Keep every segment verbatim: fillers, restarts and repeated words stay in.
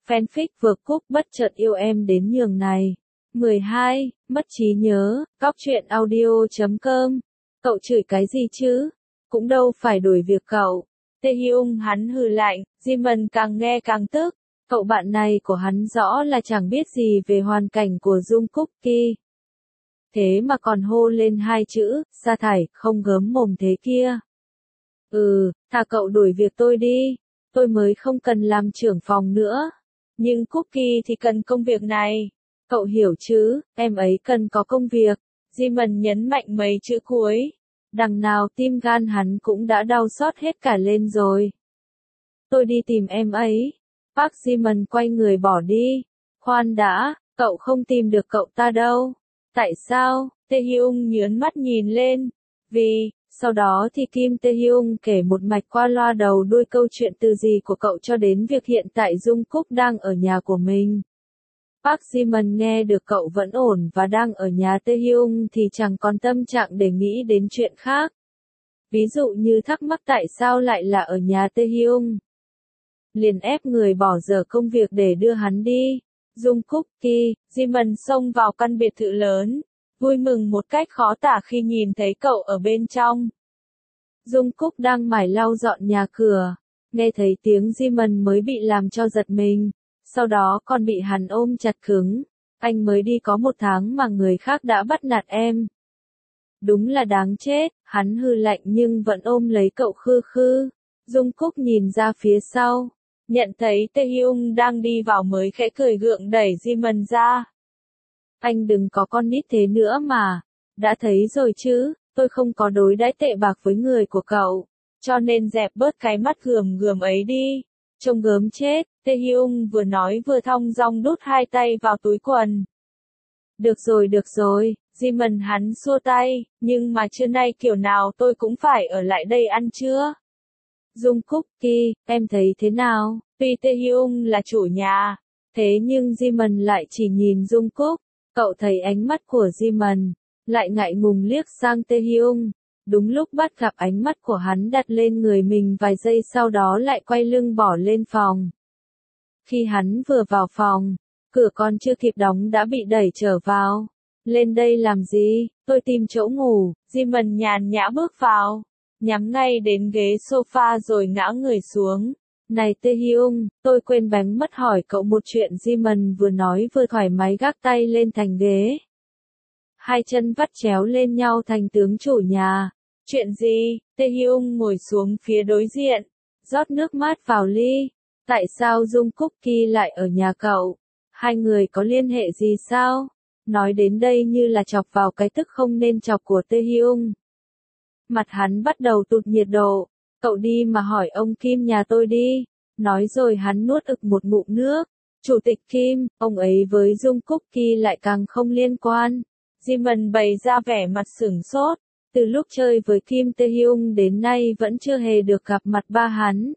Fanfic vượt cúp bất chợt yêu em đến nhường này. mười hai. Mất trí nhớ, Góc truyện audio chấm com. Cậu chửi cái gì chứ? Cũng đâu phải đuổi việc cậu. Tae Hyung hắn hừ lạnh, Jimin càng nghe càng tức. Cậu bạn này của hắn rõ là chẳng biết gì về hoàn cảnh của Jungkook Ki. Thế mà còn hô lên hai chữ, sa thải, không gớm mồm thế kia. Ừ, thà cậu đuổi việc tôi đi. Tôi mới không cần làm trưởng phòng nữa. Nhưng Cookie thì cần công việc này. Cậu hiểu chứ, em ấy cần có công việc. Jimin nhấn mạnh mấy chữ cuối. Đằng nào tim gan hắn cũng đã đau xót hết cả lên rồi. Tôi đi tìm em ấy. Park Jimin quay người bỏ đi. Khoan đã, cậu không tìm được cậu ta đâu. Tại sao? Tae Hyung nhướng mắt nhìn lên. Vì, sau đó thì Kim Tae Hyung kể một mạch qua loa đầu đuôi câu chuyện từ gì của cậu cho đến việc hiện tại Jungkook đang ở nhà của mình. Park Jimin nghe được cậu vẫn ổn và đang ở nhà Tae Hyung thì chẳng còn tâm trạng để nghĩ đến chuyện khác. Ví dụ như thắc mắc tại sao lại là ở nhà Tae Hyung. Liền ép người bỏ dở công việc để đưa hắn đi. Jungkook Ki, Jimin xông vào căn biệt thự lớn, vui mừng một cách khó tả khi nhìn thấy cậu ở bên trong. Jungkook đang mải lau dọn nhà cửa, nghe thấy tiếng Jimin mới bị làm cho giật mình, sau đó còn bị hắn ôm chặt cứng. Anh mới đi có một tháng mà người khác đã bắt nạt em. Đúng là đáng chết, hắn hừ lạnh nhưng vẫn ôm lấy cậu khư khư. Jungkook nhìn ra phía sau, nhận thấy Tae Hyung đang đi vào mới khẽ cười gượng đẩy Jimin ra. Anh đừng có con nít thế nữa mà. Đã thấy rồi chứ, tôi không có đối đãi tệ bạc với người của cậu. Cho nên dẹp bớt cái mắt gườm gườm ấy đi. Trông gớm chết, Tae Hyung vừa nói vừa thong dong đút hai tay vào túi quần. Được rồi được rồi, Jimin hắn xua tay, nhưng mà trưa nay kiểu nào tôi cũng phải ở lại đây ăn trưa. Jungkook Ki, em thấy thế nào? Tuy Tae Hyung là chủ nhà, thế nhưng Jimin lại chỉ nhìn Jungkook. Cậu thấy ánh mắt của Jimin, lại ngại ngùng liếc sang Tae Hyung. Đúng lúc bắt gặp ánh mắt của hắn đặt lên người mình vài giây sau đó lại quay lưng bỏ lên phòng. Khi hắn vừa vào phòng, cửa còn chưa kịp đóng đã bị đẩy trở vào. Lên đây làm gì? Tôi tìm chỗ ngủ. Jimin nhàn nhã bước vào, nhắm ngay đến ghế sofa rồi ngã người xuống. Này Tae Hyung, tôi quên bén mất hỏi cậu một chuyện. Jimin vừa nói vừa thoải mái gác tay lên thành ghế. Hai chân vắt chéo lên nhau thành tướng chủ nhà. Chuyện gì? Tae Hyung ngồi xuống phía đối diện, rót nước mát vào ly. Tại sao Jungkook Ki lại ở nhà cậu? Hai người có liên hệ gì sao? Nói đến đây như là chọc vào cái tức không nên chọc của Tae Hyung. Mặt hắn bắt đầu tụt nhiệt độ. Cậu đi mà hỏi ông Kim nhà tôi đi. Nói rồi hắn nuốt ực một ngụm nước. Chủ tịch Kim, ông ấy với Jungkook Ki lại càng không liên quan. Jimin bày ra vẻ mặt sửng sốt. Từ lúc chơi với Kim Tae Hyung đến nay vẫn chưa hề được gặp mặt ba hắn.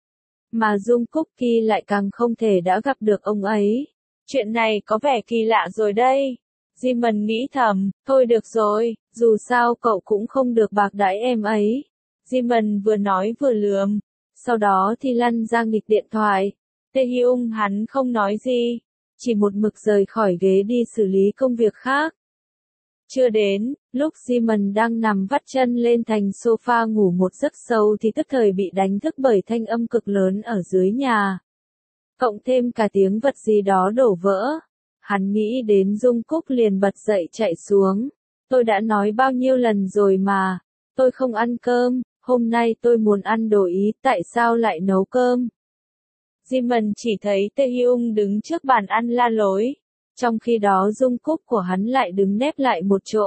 Mà Jungkook Ki lại càng không thể đã gặp được ông ấy. Chuyện này có vẻ kỳ lạ rồi đây. Jimin nghĩ thầm, thôi được rồi, dù sao cậu cũng không được bạc đãi em ấy. Jimin vừa nói vừa lườm, sau đó thì lăn ra nghịch điện thoại. Tae Hyung hắn không nói gì, chỉ một mực rời khỏi ghế đi xử lý công việc khác. Chưa đến, lúc Jimin đang nằm vắt chân lên thành sofa ngủ một giấc sâu thì tức thời bị đánh thức bởi thanh âm cực lớn ở dưới nhà. Cộng thêm cả tiếng vật gì đó đổ vỡ. Hắn nghĩ đến Jungkook liền bật dậy chạy xuống. Tôi đã nói bao nhiêu lần rồi mà. Tôi không ăn cơm, hôm nay tôi muốn ăn đồ Ý, tại sao lại nấu cơm? Jimin chỉ thấy Tae Hyung đứng trước bàn ăn la lối. Trong khi đó Jungkook của hắn lại đứng nép lại một chỗ.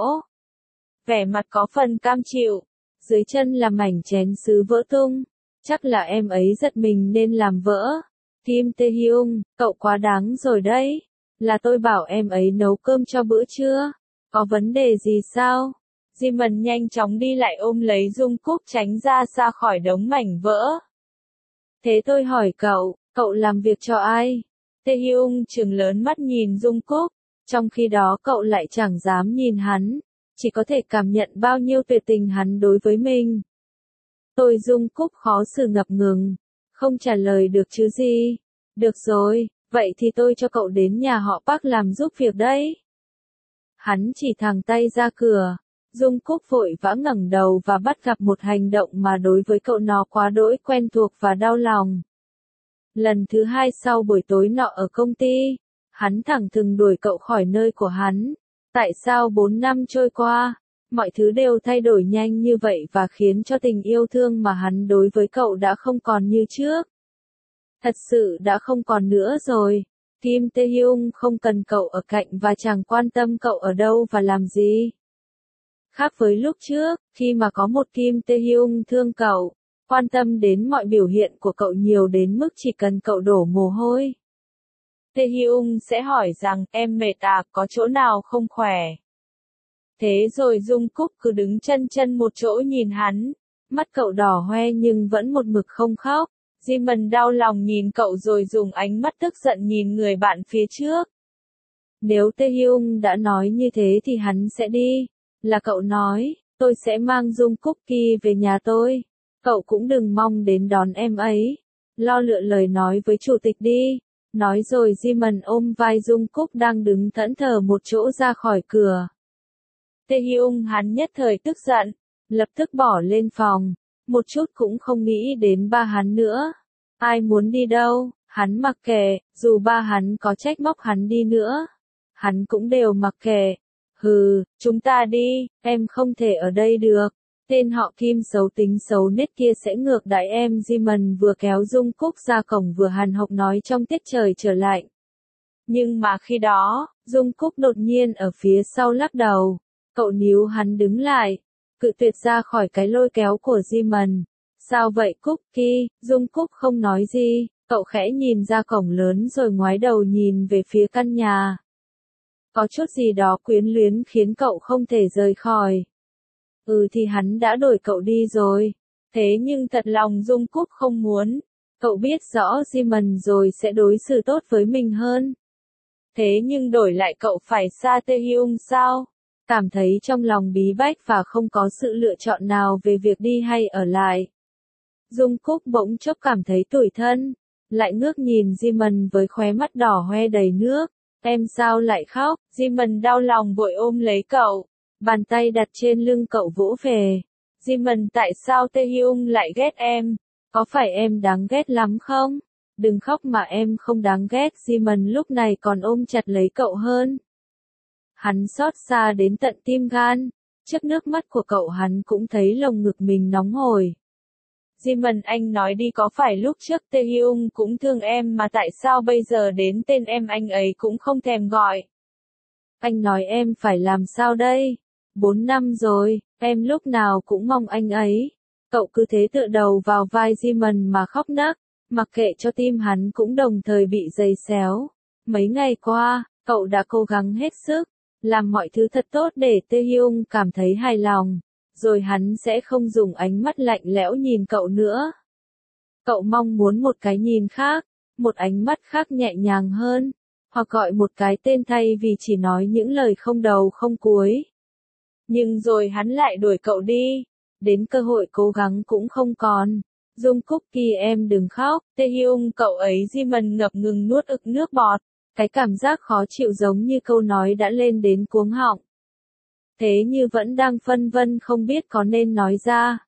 Vẻ mặt có phần cam chịu. Dưới chân là mảnh chén sứ vỡ tung. Chắc là em ấy giật mình nên làm vỡ. Kim Tae Hyung, cậu quá đáng rồi đấy. Là tôi bảo em ấy nấu cơm cho bữa trưa. Có vấn đề gì sao? Jimin nhanh chóng đi lại ôm lấy Jungkook tránh ra xa khỏi đống mảnh vỡ. Thế tôi hỏi cậu, cậu làm việc cho ai? Tae Hyung trừng lớn mắt nhìn Jungkook, trong khi đó cậu lại chẳng dám nhìn hắn, chỉ có thể cảm nhận bao nhiêu tuyệt tình hắn đối với mình. Tôi Jungkook khó xử ngập ngừng, không trả lời được chứ gì. Được rồi, vậy thì tôi cho cậu đến nhà họ Park làm giúp việc đấy. Hắn chỉ thẳng tay ra cửa. Dung Cúc vội vã ngẩng đầu và bắt gặp một hành động mà đối với cậu nó quá đỗi quen thuộc và đau lòng. Lần thứ hai sau buổi tối nọ ở công ty, hắn thẳng thừng đuổi cậu khỏi nơi của hắn. Tại sao bốn năm trôi qua, mọi thứ đều thay đổi nhanh như vậy và khiến cho tình yêu thương mà hắn đối với cậu đã không còn như trước? Thật sự đã không còn nữa rồi. Kim Tae-hyung không cần cậu ở cạnh và chẳng quan tâm cậu ở đâu và làm gì. Khác với lúc trước, khi mà có một Kim Tae-hyung thương cậu, quan tâm đến mọi biểu hiện của cậu nhiều đến mức chỉ cần cậu đổ mồ hôi, Tae-hyung sẽ hỏi rằng, em mệt à, có chỗ nào không khỏe? Thế rồi Dung Cúc cứ đứng chân chân một chỗ nhìn hắn, mắt cậu đỏ hoe nhưng vẫn một mực không khóc. Jimin đau lòng nhìn cậu rồi dùng ánh mắt tức giận nhìn người bạn phía trước. Nếu Tae-hyung đã nói như thế thì hắn sẽ đi. Là cậu nói, tôi sẽ mang Dung Cúc Ki về nhà tôi. Cậu cũng đừng mong đến đón em ấy. Lo lựa lời nói với chủ tịch đi. Nói rồi Jimin ôm vai Dung Cúc đang đứng thẫn thờ một chỗ ra khỏi cửa. Tae-hyung hắn nhất thời tức giận, lập tức bỏ lên phòng. Một chút cũng không nghĩ đến ba hắn nữa. Ai muốn đi đâu, hắn mặc kệ, dù ba hắn có trách móc hắn đi nữa. Hắn cũng đều mặc kệ. Hừ, chúng ta đi, em không thể ở đây được. Tên họ Kim xấu tính xấu nết kia sẽ ngược đãi em. Jimin vừa kéo Dung Cúc ra cổng vừa hàn học nói trong tiết trời trở lạnh. Nhưng mà khi đó, Dung Cúc đột nhiên ở phía sau lắc đầu. Cậu níu hắn đứng lại, cự tuyệt ra khỏi cái lôi kéo của Jimin. Sao vậy Cúc Ki? Dung Cúc không nói gì, cậu khẽ nhìn ra cổng lớn rồi ngoái đầu nhìn về phía căn nhà. Có chút gì đó quyến luyến khiến cậu không thể rời khỏi. Ừ thì hắn đã đuổi cậu đi rồi. Thế nhưng thật lòng Dung Cúc không muốn. Cậu biết rõ Jimin rồi sẽ đối xử tốt với mình hơn. Thế nhưng đổi lại cậu phải xa Tae-hyung sao? Cảm thấy trong lòng bí bách và không có sự lựa chọn nào về việc đi hay ở lại. Dung Cúc bỗng chốc cảm thấy tủi thân, lại ngước nhìn Jimin với khóe mắt đỏ hoe đầy nước. Em sao lại khóc? Jimin đau lòng vội ôm lấy cậu, bàn tay đặt trên lưng cậu vỗ về. Jimin, tại sao Tae-hyung lại ghét em? Có phải em đáng ghét lắm không? Đừng khóc mà em không đáng ghét. Jimin lúc này còn ôm chặt lấy cậu hơn. Hắn xót xa đến tận tim gan. Trước nước mắt của cậu hắn cũng thấy lồng ngực mình nóng hổi. Jimin, anh nói đi, có phải lúc trước Tae-hyung cũng thương em mà tại sao bây giờ đến tên em anh ấy cũng không thèm gọi? Anh nói em phải làm sao đây? Bốn năm rồi, em lúc nào cũng mong anh ấy. Cậu cứ thế tựa đầu vào vai Jimin mà khóc nấc, mặc kệ cho tim hắn cũng đồng thời bị giày xéo. Mấy ngày qua, cậu đã cố gắng hết sức, làm mọi thứ thật tốt để Tae-hyung cảm thấy hài lòng. Rồi hắn sẽ không dùng ánh mắt lạnh lẽo nhìn cậu nữa. Cậu mong muốn một cái nhìn khác, một ánh mắt khác nhẹ nhàng hơn, hoặc gọi một cái tên thay vì chỉ nói những lời không đầu không cuối. Nhưng rồi hắn lại đuổi cậu đi, đến cơ hội cố gắng cũng không còn. Dung Cúc Ki, em đừng khóc. Tae-hyung cậu ấy. Jimin ngập ngừng nuốt ực nước bọt, cái cảm giác khó chịu giống như câu nói đã lên đến cuống họng. Thế như vẫn đang phân vân không biết có nên nói ra.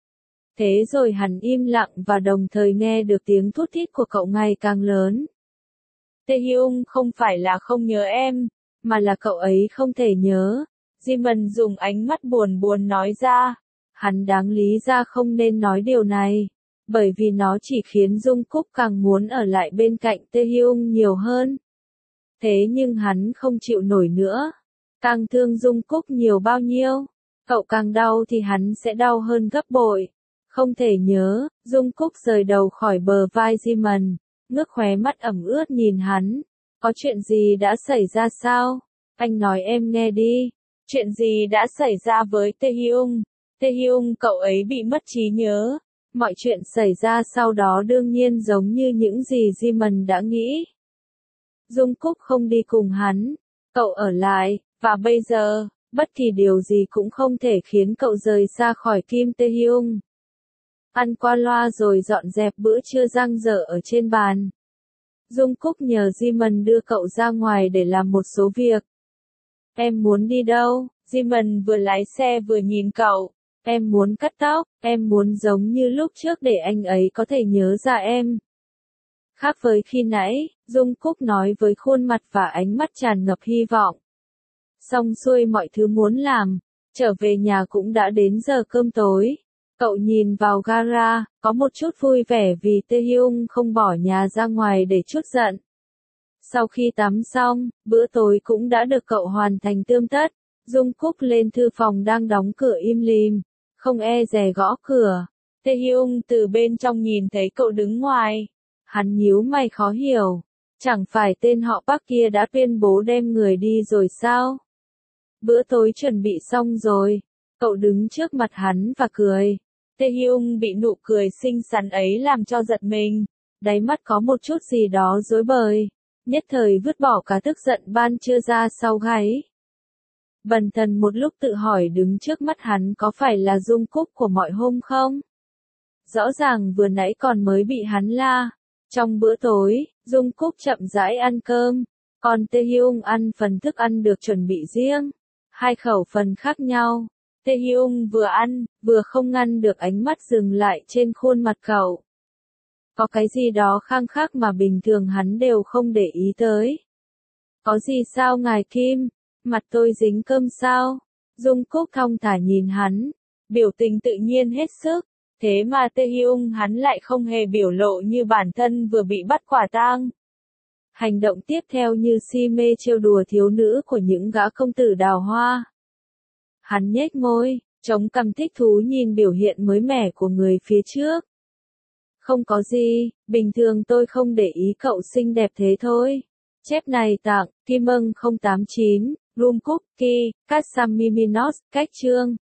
Thế rồi hắn im lặng và đồng thời nghe được tiếng thút thít của cậu ngày càng lớn. Tae-hyung không phải là không nhớ em, mà là cậu ấy không thể nhớ. Jimin dùng ánh mắt buồn buồn nói ra. Hắn đáng lý ra không nên nói điều này, bởi vì nó chỉ khiến Dung Cúc càng muốn ở lại bên cạnh Tae-hyung nhiều hơn. Thế nhưng hắn không chịu nổi nữa. Càng thương Dung Cúc nhiều bao nhiêu, cậu càng đau thì hắn sẽ đau hơn gấp bội. Không thể nhớ. Dung Cúc rời đầu khỏi bờ vai Jimin, ngước khóe mắt ẩm ướt nhìn hắn. Có chuyện gì đã xảy ra sao? Anh nói em nghe đi. Chuyện gì đã xảy ra với Tae-hyung? Tae-hyung cậu ấy bị mất trí nhớ. Mọi chuyện xảy ra sau đó đương nhiên giống như những gì Jimin đã nghĩ. Dung Cúc không đi cùng hắn, cậu ở lại, và bây giờ, bất kỳ điều gì cũng không thể khiến cậu rời xa khỏi Kim Tae-hyung. Ăn qua loa rồi dọn dẹp bữa trưa dang dở ở trên bàn. Dung Cúc nhờ Jimin đưa cậu ra ngoài để làm một số việc. Em muốn đi đâu? Jimin vừa lái xe vừa nhìn cậu. Em muốn cắt tóc, em muốn giống như lúc trước để anh ấy có thể nhớ ra em. Khác với khi nãy, Dung Cúc nói với khuôn mặt và ánh mắt tràn ngập hy vọng. Xong xuôi mọi thứ muốn làm, trở về nhà cũng đã đến giờ cơm tối. Cậu nhìn vào gara, có một chút vui vẻ vì Taehyung không bỏ nhà ra ngoài để trút giận. Sau khi tắm xong, bữa tối cũng đã được cậu hoàn thành tươm tất. Dung Cúc lên thư phòng đang đóng cửa im lìm, không e dè gõ cửa. Taehyung từ bên trong nhìn thấy cậu đứng ngoài. Hắn nhíu mày khó hiểu. Chẳng phải tên họ Park kia đã tuyên bố đem người đi rồi sao? Bữa tối chuẩn bị xong rồi. Cậu đứng trước mặt hắn và cười. Taehyung bị nụ cười xinh xắn ấy làm cho giật mình. Đáy mắt có một chút gì đó rối bời. Nhất thời vứt bỏ cả tức giận ban trưa ra sau gáy. Bần thần một lúc tự hỏi đứng trước mắt hắn có phải là Dung Cúc của mọi hôm không? Rõ ràng vừa nãy còn mới bị hắn la. Trong bữa tối, Dung Cúc chậm rãi ăn cơm, còn Taehyung ăn phần thức ăn được chuẩn bị riêng. Hai khẩu phần khác nhau. Taehyung vừa ăn, vừa không ngăn được ánh mắt dừng lại trên khuôn mặt cậu. Có cái gì đó khăng khắc mà bình thường hắn đều không để ý tới. Có gì sao ngài Kim? Mặt tôi dính cơm sao? Dung Cúc thong thả nhìn hắn, biểu tình tự nhiên hết sức. Thế mà Taehyung hắn lại không hề biểu lộ như bản thân vừa bị bắt quả tang. Hành động tiếp theo như si mê trêu đùa thiếu nữ của những gã công tử đào hoa. Hắn nhếch môi, chống cằm thích thú nhìn biểu hiện mới mẻ của người phía trước. Không có gì, bình thường tôi không để ý cậu xinh đẹp thế thôi. Chép này tặng, Kim Ưng không tám chín, Room Cookie, Katsamiminos, cách chương.